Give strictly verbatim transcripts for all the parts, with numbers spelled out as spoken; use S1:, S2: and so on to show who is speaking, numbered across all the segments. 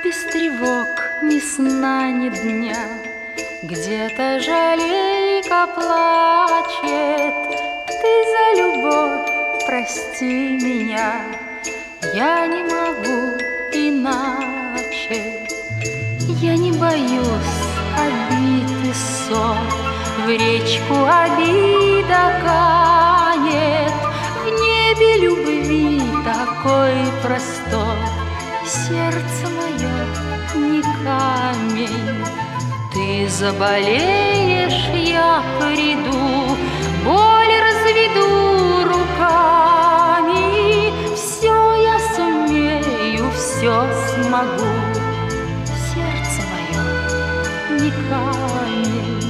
S1: без тревог, ни сна, ни дня. Где-то жалейка плачет, ты за любовь прости меня. Я не могу иначе, я не боюсь обид и ссор. В речку обида канет, в небе любви такой простор. Сердце мое не камень, ты заболеешь, я приду, боль разведу руками. Все я сумею, все смогу, сердце мое не камень.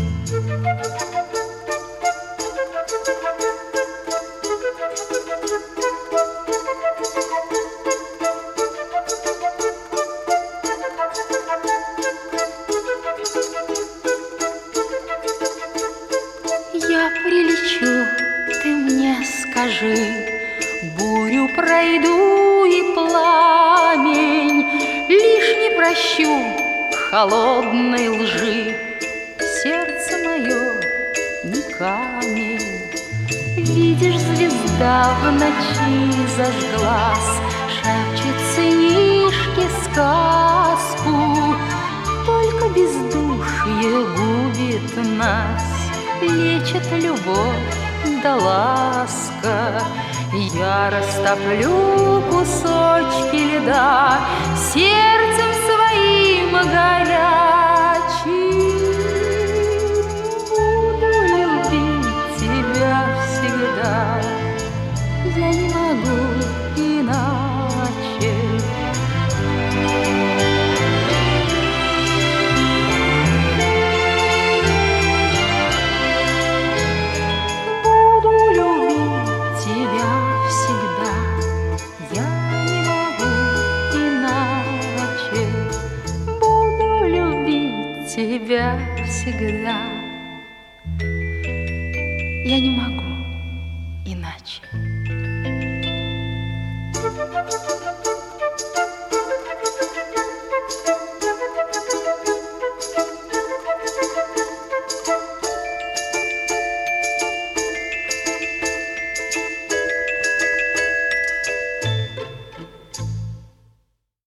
S1: Я прилечу, ты мне скажи, бурю пройду и пламень, лишь не прощу холодной лжи. Сердце мое не камень. Видишь, звезда в ночи зажглась, шепчет сынишке сказку. Только бездушье губит нас, лечит любовь да ласка. Я растоплю кусочки льда сердцем своим горячим. Буду любить тебя всегда, я не могу иначе. Тебя всегда, я не могу